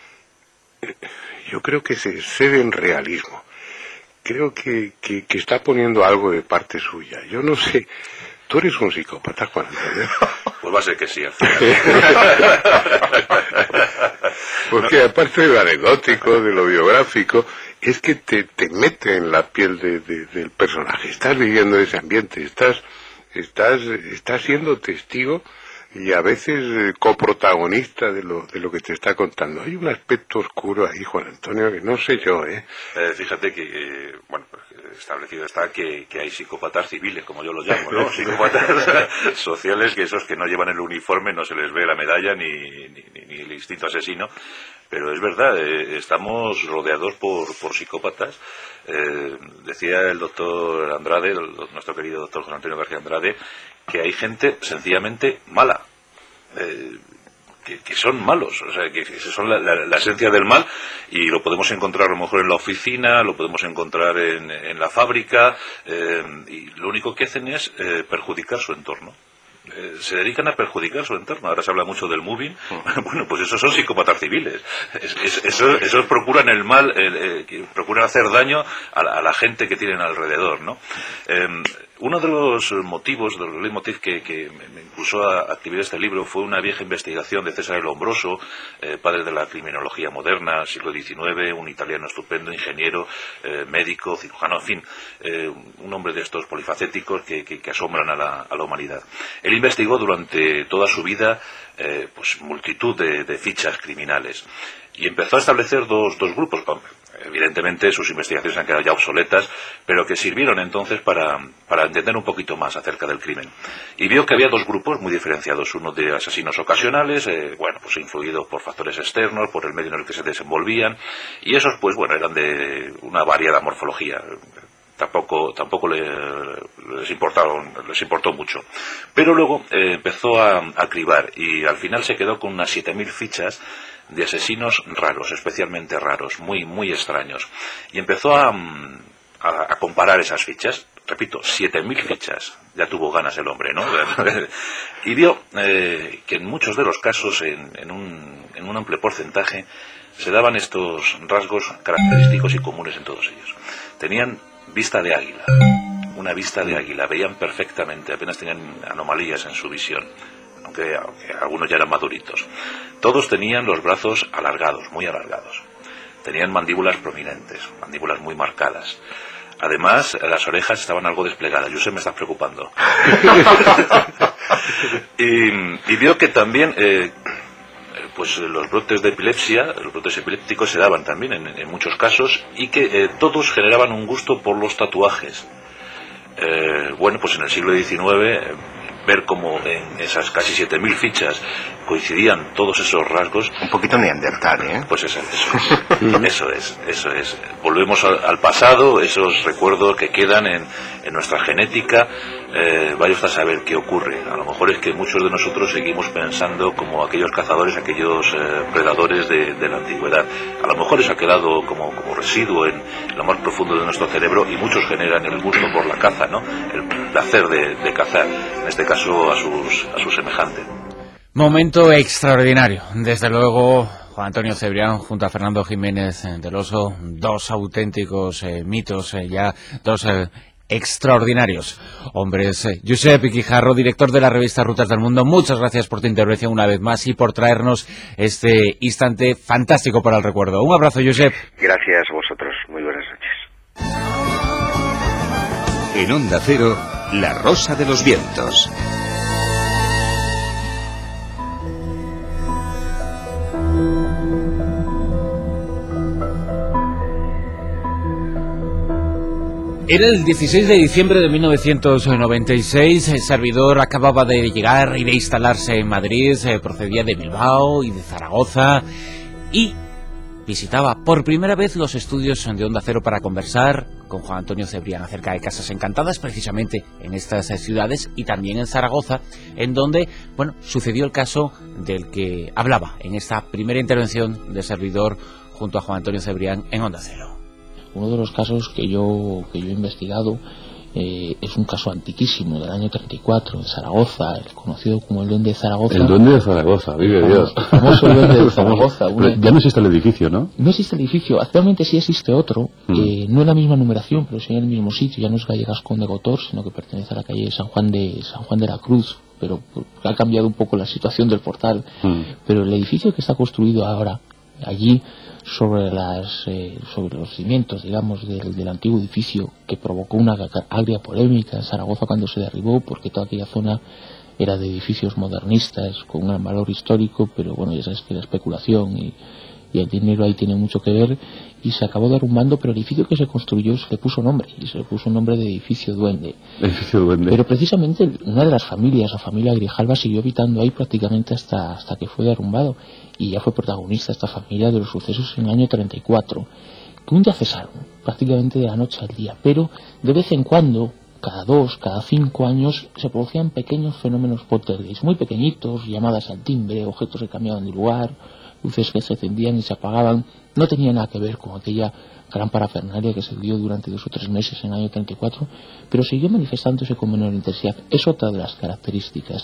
yo creo que se excede en realismo. Creo que está poniendo algo de parte suya. Yo no sé. ¿Tú eres un psicópata, Juan Antonio? Pues va a ser que sí, al final. Porque aparte de lo anecdótico, de lo biográfico, es que te mete en la piel del personaje. Estás viviendo ese ambiente, estás siendo testigo y a veces coprotagonista de lo que te está contando. Hay un aspecto oscuro ahí, Juan Antonio, que no sé yo, Fíjate que, establecido está que hay psicópatas civiles, como yo los llamo, ¿no? Psicópatas sociales, que esos que no llevan el uniforme no se les ve la medalla ni el instinto asesino. Pero es verdad, estamos rodeados por psicópatas. Decía el doctor Andrade, nuestro querido doctor Juan Antonio García Andrade, que hay gente sencillamente mala, que son malos, o sea, que son la esencia del mal, y lo podemos encontrar a lo mejor en la oficina, lo podemos encontrar en la fábrica, y lo único que hacen es perjudicar su entorno. Se dedican a perjudicar su entorno. Ahora se habla mucho del moving. Bueno, pues esos son psicópatas civiles. Esos procuran el mal, procuran hacer daño a la gente que tienen alrededor, ¿no? Uno de los motivos, de los leitmotiv que me impulsó a escribir este libro fue una vieja investigación de César el Lombroso, padre de la criminología moderna, siglo XIX, un italiano estupendo, ingeniero, médico, cirujano, en fin, un hombre de estos polifacéticos que asombran a la humanidad. Él investigó durante toda su vida multitud de fichas criminales y empezó a establecer dos grupos. Evidentemente sus investigaciones han quedado ya obsoletas, pero que sirvieron entonces para entender un poquito más acerca del crimen. Y vio que había dos grupos muy diferenciados, uno de asesinos ocasionales, influidos por factores externos, por el medio en el que se desenvolvían, y esos eran de una variada morfología. Tampoco les importó mucho. Pero luego empezó a cribar y al final se quedó con unas 7.000 fichas de asesinos raros, especialmente raros, muy, muy extraños. Y empezó a comparar esas fichas. Repito, 7.000 fichas. Ya tuvo ganas el hombre, ¿no? Y vio que en muchos de los casos, en un amplio porcentaje, se daban estos rasgos característicos y comunes en todos ellos. Tenían vista de águila. Una vista de águila, veían perfectamente, apenas tenían anomalías en su visión, aunque algunos ya eran maduritos. Todos tenían los brazos alargados, muy alargados. Tenían mandíbulas prominentes, mandíbulas muy marcadas. Además, las orejas estaban algo desplegadas. Josep, me estás preocupando. y veo que también pues los brotes de epilepsia, los brotes epilépticos se daban también en muchos casos, y que todos generaban un gusto por los tatuajes. Bueno, pues en el siglo XIX, ver cómo en esas casi 7.000 fichas coincidían todos esos rasgos. Un poquito neandertal, ¿eh? Pues eso es. Volvemos al pasado, esos recuerdos que quedan en nuestra genética. Vaya usted a saber qué ocurre. A lo mejor es que muchos de nosotros seguimos pensando como aquellos cazadores, aquellos predadores de la antigüedad. A lo mejor eso ha quedado como residuo en lo más profundo de nuestro cerebro, y muchos generan el gusto por la caza, ¿no? El placer de cazar, en este caso a sus semejantes. Momento extraordinario, desde luego. Juan Antonio Cebrián junto a Fernando Jiménez del Oso, dos auténticos mitos, dos extraordinarios hombres. Josep Guijarro, director de la revista Rutas del Mundo, muchas gracias por tu intervención una vez más y por traernos este instante fantástico para el recuerdo. Un abrazo, Josep. Gracias a vosotros, muy buenas noches. En Onda Cero, La Rosa de los Vientos. Era el 16 de diciembre de 1996, el servidor acababa de llegar y de instalarse en Madrid, procedía de Bilbao y de Zaragoza, y visitaba por primera vez los estudios de Onda Cero para conversar con Juan Antonio Cebrián acerca de Casas Encantadas, precisamente en estas ciudades, y también en Zaragoza, en donde, bueno, sucedió el caso del que hablaba en esta primera intervención de servidor junto a Juan Antonio Cebrián en Onda Cero. Uno de los casos que yo he investigado es un caso antiquísimo del año 34 en Zaragoza, el conocido como el Duende de Zaragoza. El Duende de Zaragoza, vive Dios. El famoso Duende de Zaragoza. Ya no existe el edificio, ¿no? No existe el edificio, actualmente sí existe otro, no en la misma numeración, pero sí en el mismo sitio. Ya no es Calle Gascón de Gotor, sino que pertenece a la calle San Juan de la Cruz, pero ha cambiado un poco la situación del portal. Pero el edificio que está construido ahora allí sobre los cimientos, digamos, del antiguo edificio, que provocó una agria polémica en Zaragoza cuando se derribó, porque toda aquella zona era de edificios modernistas con un gran valor histórico, pero bueno, ya sabes que la especulación y el dinero ahí tiene mucho que ver, y se acabó derrumbando, pero el edificio que se construyó se le puso nombre, y se le puso nombre de Edificio Duende. Edificio Duende. Pero precisamente una de las familias, la familia Grijalva, siguió habitando ahí prácticamente hasta que fue derrumbado, y ya fue protagonista esta familia de los sucesos en el año 34, que un día cesaron, prácticamente de la noche al día, pero de vez en cuando, cada 2, cada 5 años, se producían pequeños fenómenos poltergeist, muy pequeñitos, llamadas al timbre, objetos que cambiaban de lugar, luces que se encendían y se apagaban. No tenía nada que ver con aquella gran parafernalia que se dio durante 2 o 3 meses en el año 34, pero siguió manifestándose con menor intensidad. Es otra de las características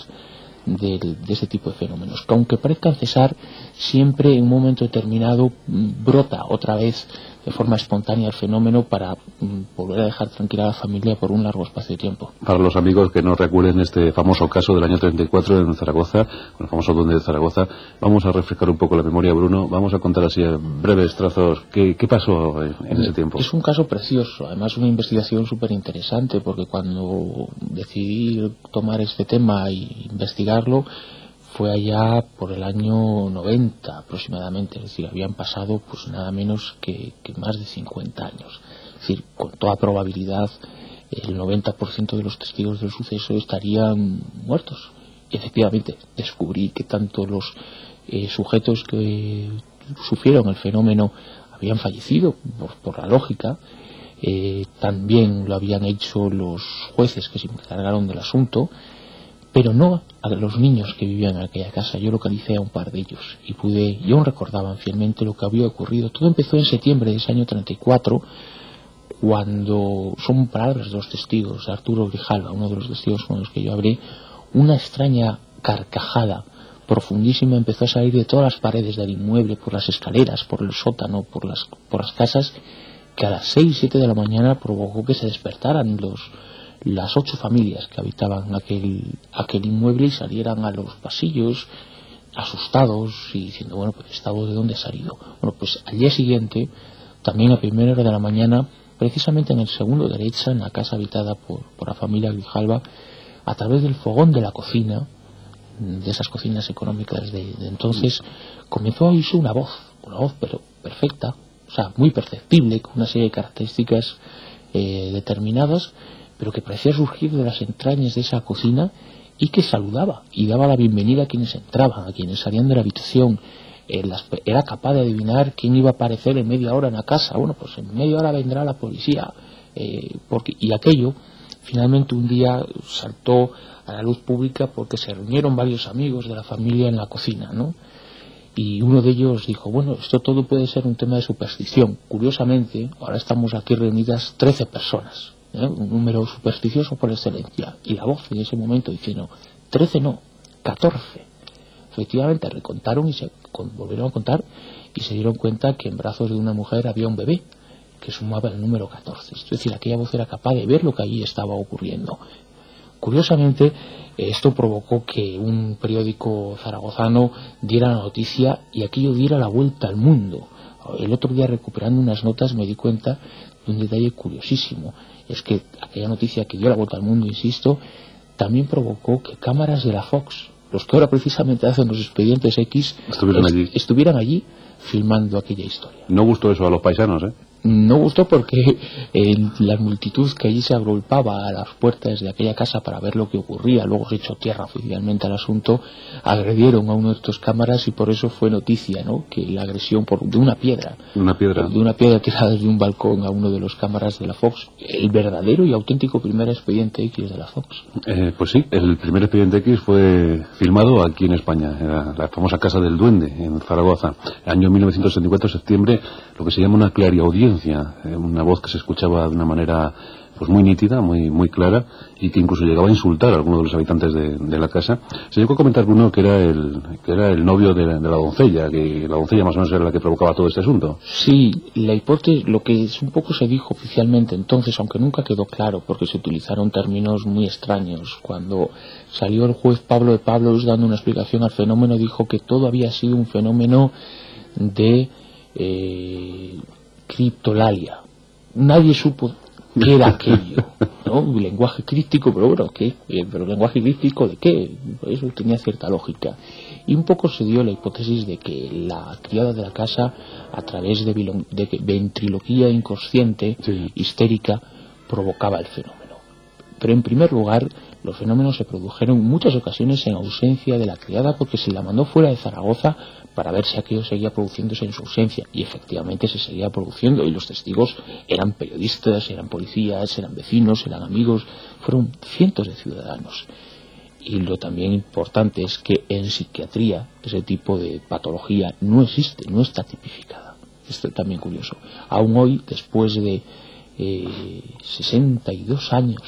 de ese tipo de fenómenos, que aunque parezcan cesar, siempre en un momento determinado brota otra vez de forma espontánea el fenómeno para volver a dejar tranquila a la familia por un largo espacio de tiempo. Para los amigos que no recuerden este famoso caso del año 34 en Zaragoza, con el famoso Duende de Zaragoza, vamos a refrescar un poco la memoria, Bruno. Vamos a contar así en breves trazos qué pasó en ese tiempo. Es un caso precioso, además una investigación súper interesante, porque cuando decidí tomar este tema e investigarlo fue allá por el año 90 aproximadamente, es decir, habían pasado pues nada menos que más de 50 años. Es decir, con toda probabilidad el 90% de los testigos del suceso estarían muertos. Y efectivamente descubrí que tanto los sujetos que sufrieron el fenómeno habían fallecido, por la lógica, también lo habían hecho los jueces que se encargaron del asunto, pero no a los niños que vivían en aquella casa. Yo localicé a un par de ellos y aún recordaban fielmente lo que había ocurrido. Todo empezó en septiembre de ese año 34, cuando, son palabras de los testigos, Arturo Grijalva, uno de los testigos con los que yo hablé, una extraña carcajada profundísima empezó a salir de todas las paredes del inmueble, por las escaleras, por el sótano, por las casas, que a las 6-7 de la mañana provocó que se despertaran las 8 familias que habitaban aquel inmueble y salieran a los pasillos asustados y diciendo, bueno, pues ¿esta voz de dónde ha salido? Bueno, pues al día siguiente, también a primera hora de la mañana, precisamente en el segundo derecha, en la casa habitada por la familia Grijalva, a través del fogón de la cocina, de esas cocinas económicas de entonces, comenzó a oírse una voz pero perfecta, o sea, muy perceptible, con una serie de características determinadas, pero que parecía surgir de las entrañas de esa cocina y que saludaba y daba la bienvenida a quienes entraban, a quienes salían de la habitación. Era capaz de adivinar quién iba a aparecer en media hora en la casa. Bueno, pues en media hora vendrá la policía, y aquello finalmente un día saltó a la luz pública porque se reunieron varios amigos de la familia en la cocina, ¿no? Y uno de ellos dijo, bueno, esto todo puede ser un tema de superstición. Curiosamente, ahora estamos aquí reunidas 13 personas, un número supersticioso por excelencia. Y la voz en ese momento diciendo, 13 no, 14. Efectivamente recontaron y se volvieron a contar y se dieron cuenta que en brazos de una mujer había un bebé que sumaba el número 14. Es decir, aquella voz era capaz de ver lo que allí estaba ocurriendo. Curiosamente, esto provocó que un periódico zaragozano diera la noticia y aquello diera la vuelta al mundo. El otro día, recuperando unas notas, me di cuenta de un detalle curiosísimo. Es que aquella noticia que dio la vuelta al mundo, insisto, también provocó que cámaras de la Fox, los que ahora precisamente hacen los expedientes X, estuvieran allí filmando aquella historia. No gustó eso a los paisanos, ¿eh? No gustó porque la multitud que allí se agolpaba a las puertas de aquella casa para ver lo que ocurría, luego se echó tierra oficialmente al asunto, agredieron a uno de estos cámaras y por eso fue noticia, ¿no?, que la agresión de una piedra tirada desde un balcón a uno de los cámaras de la Fox, el verdadero y auténtico primer expediente X de la Fox. Pues sí, el primer expediente X fue filmado aquí en España, en la famosa Casa del Duende, en Zaragoza, año 1974, septiembre, lo que se llama una clariaudiencia, una voz que se escuchaba de una manera pues muy nítida, muy clara, y que incluso llegaba a insultar a algunos de los habitantes de la casa. Se llegó a comentar uno que era el novio de la doncella, que la doncella más o menos era la que provocaba todo este asunto. Sí, la hipótesis, lo que un poco se dijo oficialmente entonces, aunque nunca quedó claro, porque se utilizaron términos muy extraños. Cuando salió el juez Pablo de Pablos dando una explicación al fenómeno, dijo que todo había sido un fenómeno de criptolalia. Nadie supo qué era aquello, ¿no? Un lenguaje críptico, pero bueno, ¿qué? ¿Pero lenguaje críptico de qué? Eso tenía cierta lógica. Y un poco se dio la hipótesis de que la criada de la casa, a través de ventriloquía inconsciente, histérica, provocaba el fenómeno. Pero en primer lugar, los fenómenos se produjeron en muchas ocasiones en ausencia de la criada, porque se la mandó fuera de Zaragoza para ver si aquello seguía produciéndose en su ausencia, y efectivamente se seguía produciendo, y los testigos eran periodistas, eran policías, eran vecinos, eran amigos, fueron cientos de ciudadanos. Y lo también importante es que en psiquiatría ese tipo de patología no existe, no está tipificada. Esto es también curioso. Aún hoy, después de 62 años,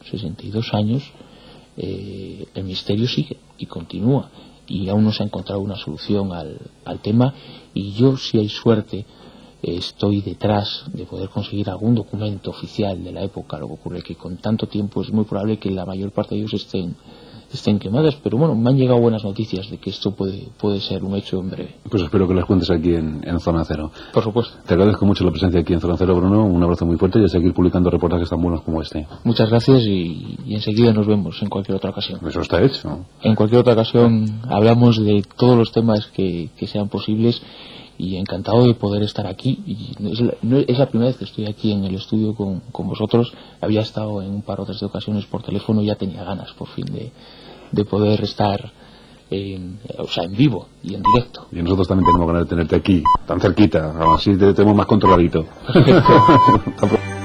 el misterio sigue y continúa, y aún no se ha encontrado una solución al tema, y yo, si hay suerte, estoy detrás de poder conseguir algún documento oficial de la época. Lo que ocurre es que con tanto tiempo es muy probable que la mayor parte de ellos estén quemadas, pero bueno, me han llegado buenas noticias de que esto puede ser un hecho en breve. Pues espero que las cuentes aquí en Zona Cero. Por supuesto. Te agradezco mucho la presencia aquí en Zona Cero, Bruno, un abrazo muy fuerte y a seguir publicando reportajes tan buenos como este. Muchas gracias y enseguida nos vemos en cualquier otra ocasión. Eso está hecho. En cualquier otra ocasión hablamos de todos los temas que sean posibles, y encantado de poder estar aquí. Y es la primera vez que estoy aquí en el estudio con vosotros. Había estado en un par o tres de ocasiones por teléfono y ya tenía ganas por fin de poder estar en vivo y en directo. Y nosotros también tenemos ganas de tenerte aquí, tan cerquita, así te tenemos más controladito. Perfecto.